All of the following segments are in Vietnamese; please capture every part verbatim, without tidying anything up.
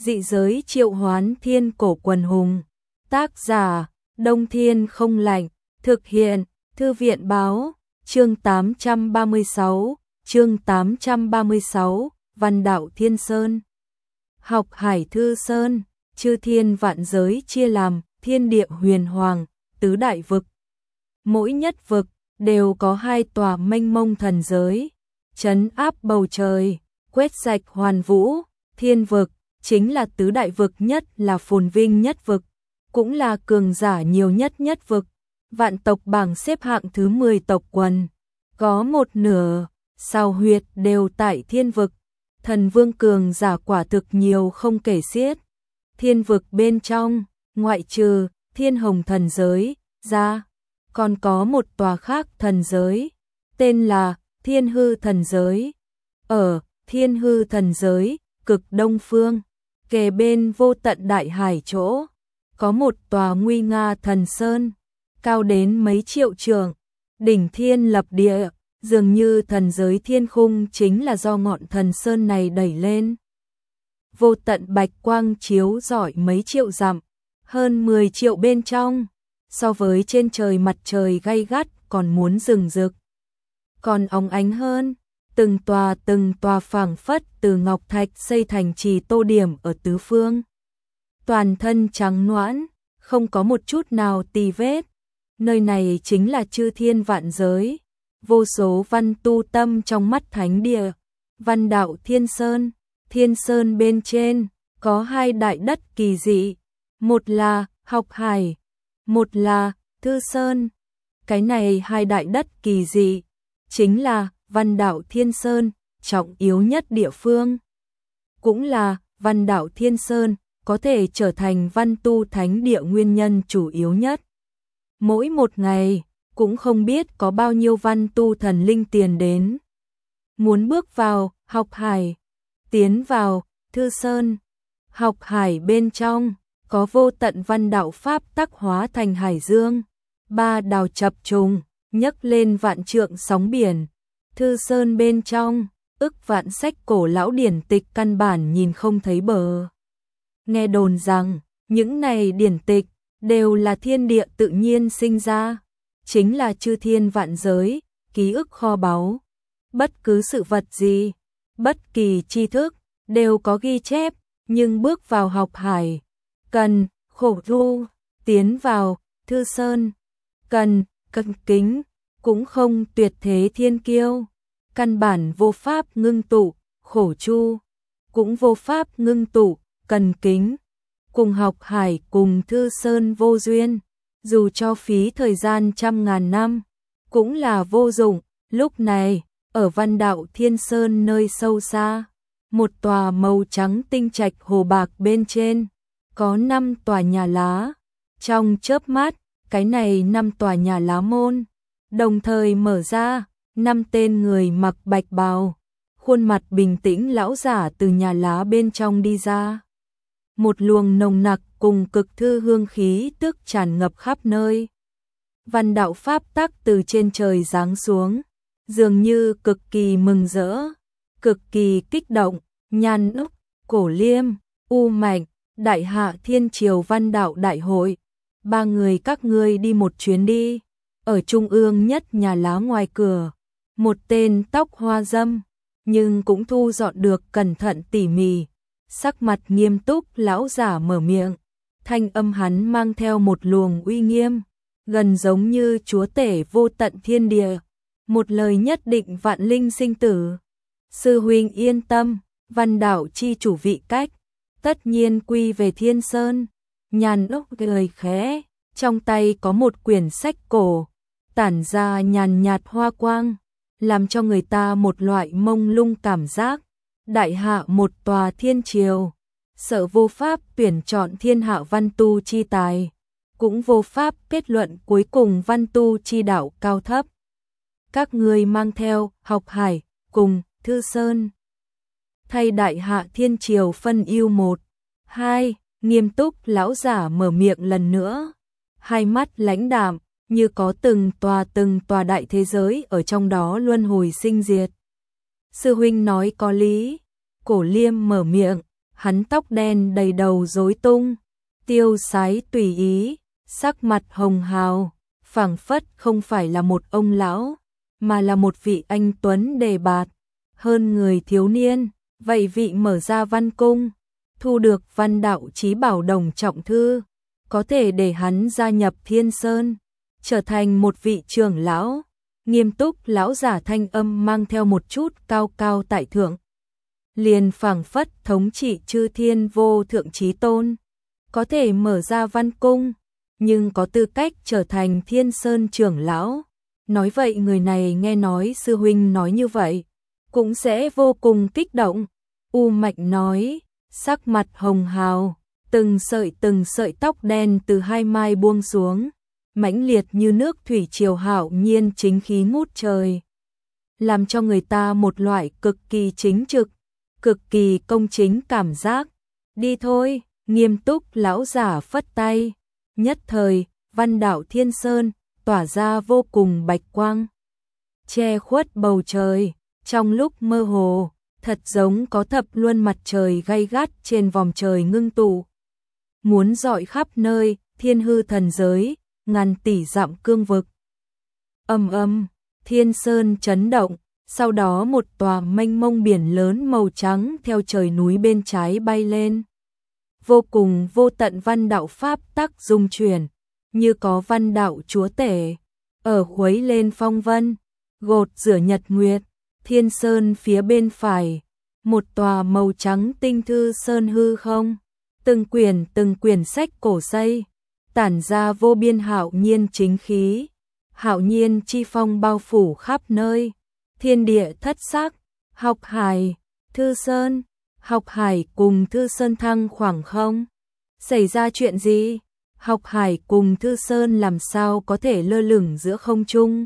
Dị giới triệu hoán thiên cổ quần hùng. Tác giả, Đông Thiên không lạnh. Thực hiện, Thư viện báo. Chương tám trăm ba mươi sáu, chương tám trăm ba mươi sáu, Văn đạo Thiên Sơn. Học Hải Thư Sơn, chư thiên vạn giới chia làm thiên địa huyền hoàng, tứ đại vực. Mỗi nhất vực đều có hai tòa mênh mông thần giới, trấn áp bầu trời, quét sạch hoàn vũ. Thiên vực chính là tứ đại vực nhất là phồn vinh nhất vực, cũng là cường giả nhiều nhất nhất vực. Vạn tộc bảng xếp hạng thứ mười tộc quần, có một nửa sao huyệt đều tại thiên vực. Thần vương cường giả quả thực nhiều không kể xiết. Thiên vực bên trong, ngoại trừ Thiên Hồng thần giới ra, còn có một tòa khác thần giới, tên là Thiên Hư thần giới. Ở Thiên Hư thần giới, cực đông phương, kề bên vô tận đại hải chỗ, có một tòa nguy nga thần sơn, cao đến mấy triệu trượng, đỉnh thiên lập địa, dường như thần giới thiên khung chính là do ngọn thần sơn này đẩy lên. Vô tận bạch quang chiếu rọi mấy triệu dặm, hơn mười triệu bên trong, so với trên trời mặt trời gay gắt còn muốn rừng rực. Còn óng ánh hơn, từng tòa từng tòa phảng phất từ ngọc thạch xây thành trì tô điểm ở tứ phương. Toàn thân trắng nõn, không có một chút nào tì vết. Nơi này chính là chư thiên vạn giới, vô số văn tu tâm trong mắt thánh địa. Văn đạo Thiên Sơn, Thiên Sơn bên trên có hai đại đất kỳ dị, một là Học Hải, một là Thư Sơn. Cái này hai đại đất kỳ dị chính là Văn đạo Thiên Sơn trọng yếu nhất địa phương, cũng là Văn đạo Thiên Sơn có thể trở thành văn tu thánh địa nguyên nhân chủ yếu nhất. Mỗi một ngày cũng không biết có bao nhiêu văn tu thần linh tiền đến, muốn bước vào Học Hải, tiến vào Thư Sơn. Học Hải bên trong có vô tận văn đạo pháp tắc hóa thành hải dương, ba đào chập trùng, nhấc lên vạn trượng sóng biển. Thư Sơn bên trong, ức vạn sách cổ lão điển tịch căn bản nhìn không thấy bờ. Nghe đồn rằng, những này điển tịch đều là thiên địa tự nhiên sinh ra, chính là chư thiên vạn giới, ký ức kho báu. Bất cứ sự vật gì, bất kỳ tri thức, đều có ghi chép, nhưng bước vào Học Hải, cần khổ tu, tiến vào Thư Sơn, cần cẩn kính, cũng không tuyệt thế thiên kiêu. Căn bản vô pháp ngưng tụ, khổ chu, cũng vô pháp ngưng tụ, cần kính. Cùng Học Hải cùng Thư Sơn vô duyên, dù cho phí thời gian trăm ngàn năm, cũng là vô dụng. Lúc này, ở Văn đạo Thiên Sơn nơi sâu xa, một tòa màu trắng tinh trạch hồ bạc bên trên, có năm tòa nhà lá. Trong chớp mắt, cái này năm tòa nhà lá môn đồng thời mở ra, năm tên người mặc bạch bào, khuôn mặt bình tĩnh lão giả từ nhà lá bên trong đi ra. Một luồng nồng nặc cùng cực thư hương khí tức tràn ngập khắp nơi. Văn đạo pháp tắc từ trên trời giáng xuống, dường như cực kỳ mừng rỡ, cực kỳ kích động. Nhan Úc, Cổ Liêm, U Mạnh, Đại Hạ Thiên Triều Văn đạo đại hội, ba người các ngươi đi một chuyến đi. Ở trung ương nhất nhà lá ngoài cửa, một tên tóc hoa dâm, nhưng cũng thu dọn được cẩn thận tỉ mỉ, sắc mặt nghiêm túc lão giả mở miệng. Thanh âm hắn mang theo một luồng uy nghiêm, gần giống như chúa tể vô tận thiên địa, một lời nhất định vạn linh sinh tử. Sư huynh yên tâm, văn đạo chi chủ vị cách, tất nhiên quy về Thiên Sơn. Nhàn Úc cười khẽ, trong tay có một quyển sách cổ, tản ra nhàn nhạt hoa quang, làm cho người ta một loại mông lung cảm giác. Đại hạ một tòa thiên triều, sợ vô pháp tuyển chọn thiên hạ văn tu chi tài, cũng vô pháp kết luận cuối cùng văn tu chi đạo cao thấp. Các ngươi mang theo Học Hải cùng Thư Sơn, thay Đại hạ thiên triều phân ưu một, hai. Nghiêm túc lão giả mở miệng lần nữa, hai mắt lãnh đạm, như có từng tòa từng tòa đại thế giới ở trong đó luân hồi sinh diệt. Sư huynh nói có lý. Cổ Liêm mở miệng, hắn tóc đen đầy đầu rối tung, tiêu sái tùy ý, sắc mặt hồng hào, phảng phất không phải là một ông lão, mà là một vị anh tuấn đề bạt, hơn người thiếu niên. Vậy vị mở ra văn cung, thu được văn đạo chí bảo đồng trọng thư, có thể để hắn gia nhập Thiên Sơn, trở thành một vị trưởng lão. Nghiêm túc lão giả thanh âm mang theo một chút cao cao tại thượng, liền phảng phất thống trị chư thiên vô thượng chí tôn, có thể mở ra văn cung, nhưng có tư cách trở thành Thiên Sơn trưởng lão. Nói vậy người này nghe nói sư huynh nói như vậy, cũng sẽ vô cùng kích động. U Mạch nói, sắc mặt hồng hào, từng sợi từng sợi tóc đen từ hai mai buông xuống, mãnh liệt như nước thủy triều hạo nhiên chính khí ngút trời, làm cho người ta một loại cực kỳ chính trực, cực kỳ công chính cảm giác. Đi thôi, nghiêm túc lão giả phất tay, nhất thời, văn đạo Thiên Sơn tỏa ra vô cùng bạch quang, che khuất bầu trời, trong lúc mơ hồ, thật giống có thập luân mặt trời gay gắt trên vòm trời ngưng tụ, muốn rọi khắp nơi, thiên hư thần giới, ngàn tỷ dặm cương vực. Ầm ầm, Thiên Sơn chấn động, sau đó một tòa mênh mông biển lớn màu trắng theo trời núi bên trái bay lên. Vô cùng vô tận văn đạo pháp tắc dung chuyển, như có văn đạo chúa tể ở khuấy lên phong vân, gột rửa nhật nguyệt. Thiên Sơn phía bên phải, một tòa màu trắng tinh thư sơn hư không, từng quyển từng quyển sách cổ xây, tản ra vô biên hạo nhiên chính khí, hạo nhiên chi phong bao phủ khắp nơi. Thiên địa thất sắc, học hải, thư sơn, học hải cùng thư sơn thăng khoảng không. Xảy ra chuyện gì? Học hải cùng thư sơn làm sao có thể lơ lửng giữa không trung?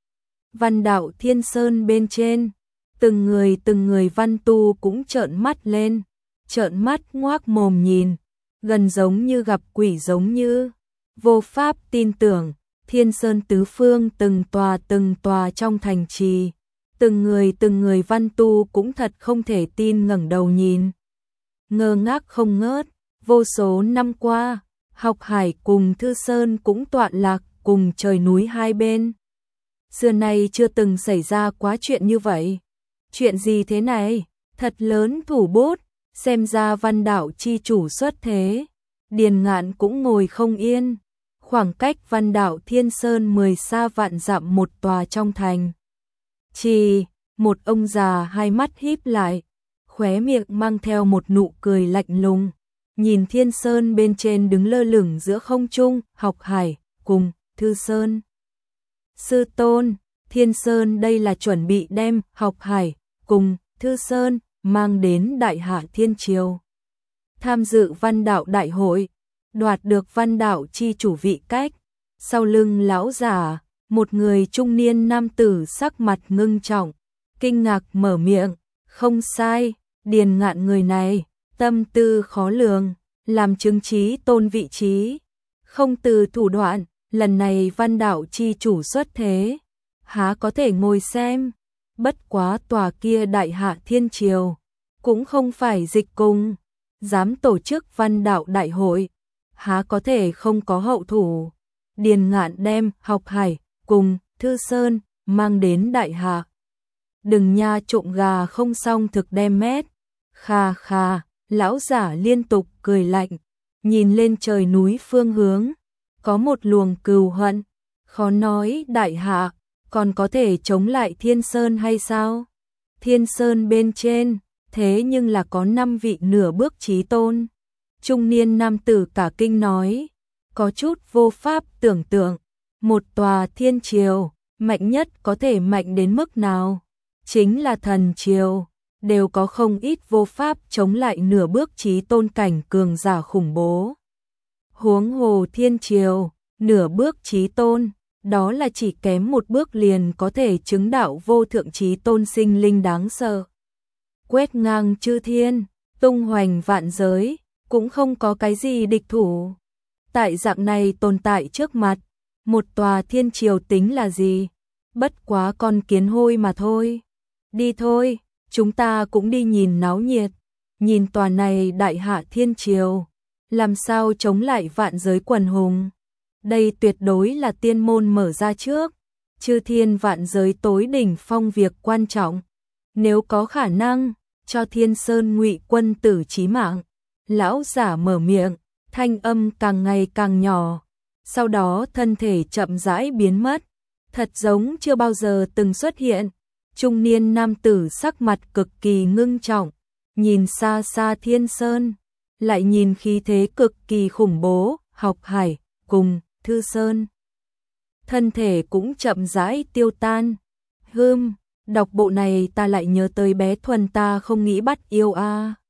Văn đạo Thiên Sơn bên trên, từng người từng người văn tu cũng trợn mắt lên, trợn mắt ngoác mồm nhìn, gần giống như gặp quỷ, giống như vô pháp tin tưởng. Thiên Sơn tứ phương từng tòa từng tòa trong thành trì, từng người từng người văn tu cũng thật không thể tin ngẩng đầu nhìn, ngơ ngác không ngớt. Vô số năm qua, học hải cùng Thư Sơn cũng tọa lạc cùng trời núi hai bên. Xưa nay chưa từng xảy ra quá chuyện như vậy. Chuyện gì thế này? Thật lớn thủ bút, xem ra văn đạo chi chủ xuất thế. Điền Ngạn cũng ngồi không yên. Khoảng cách văn đạo Thiên Sơn mười xa vạn dặm một tòa trong thành. Chỉ, một ông già hai mắt híp lại, khóe miệng mang theo một nụ cười lạnh lùng, nhìn Thiên Sơn bên trên đứng lơ lửng giữa không trung, học hải cùng Thư Sơn. Sư tôn, Thiên Sơn đây là chuẩn bị đem học hải cùng Thư Sơn mang đến Đại Hạ Thiên Triều, tham dự văn đạo đại hội, đoạt được văn đạo chi chủ vị cách. Sau lưng lão giả, một người trung niên nam tử sắc mặt ngưng trọng, kinh ngạc mở miệng, không sai, Điền Ngạn người này, tâm tư khó lường, làm chứng chí tôn vị trí, không từ thủ đoạn, lần này văn đạo chi chủ xuất thế, há có thể ngồi xem. Bất quá tòa kia Đại Hạ Thiên Triều, cũng không phải dịch cung, dám tổ chức văn đạo đại hội, há có thể không có hậu thủ. Điền Ngạn đem học hải cùng Thư Sơn mang đến Đại Hạ. Đừng nha, trộm gà không xong thực đem mét. Kha kha, lão giả liên tục cười lạnh, nhìn lên trời núi phương hướng, có một luồng cừu hận, khó nói Đại Hạ còn có thể chống lại Thiên Sơn hay sao? Thiên Sơn bên trên, thế nhưng là có năm vị nửa bước chí tôn. Trung niên nam tử cả kinh nói, có chút vô pháp tưởng tượng, một tòa thiên triều, mạnh nhất có thể mạnh đến mức nào? Chính là thần triều, đều có không ít vô pháp chống lại nửa bước chí tôn cảnh cường giả khủng bố. Huống hồ thiên triều, nửa bước chí tôn, đó là chỉ kém một bước liền có thể chứng đạo vô thượng chí tôn sinh linh đáng sợ. Quét ngang chư thiên, tung hoành vạn giới, cũng không có cái gì địch thủ. Tại dạng này tồn tại trước mặt, một tòa thiên triều tính là gì? Bất quá con kiến hôi mà thôi. Đi thôi, chúng ta cũng đi nhìn náo nhiệt. nhìn tòa này đại hạ thiên triều, làm sao chống lại vạn giới quần hùng. Đây tuyệt đối là tiên môn mở ra trước, chư thiên vạn giới tối đỉnh phong việc quan trọng. Nếu có khả năng, cho Thiên Sơn Ngụy quân tử chí mạng. Lão giả mở miệng, thanh âm càng ngày càng nhỏ, sau đó thân thể chậm rãi biến mất, thật giống chưa bao giờ từng xuất hiện. Trung niên nam tử sắc mặt cực kỳ ngưng trọng, nhìn xa xa Thiên Sơn, lại nhìn khí thế cực kỳ khủng bố, Học Hải cùng Thư Sơn. Thân thể cũng chậm rãi tiêu tan. Hừm, đọc bộ này ta lại nhớ tới bé Thuần ta không nghĩ bắt yêu a. À.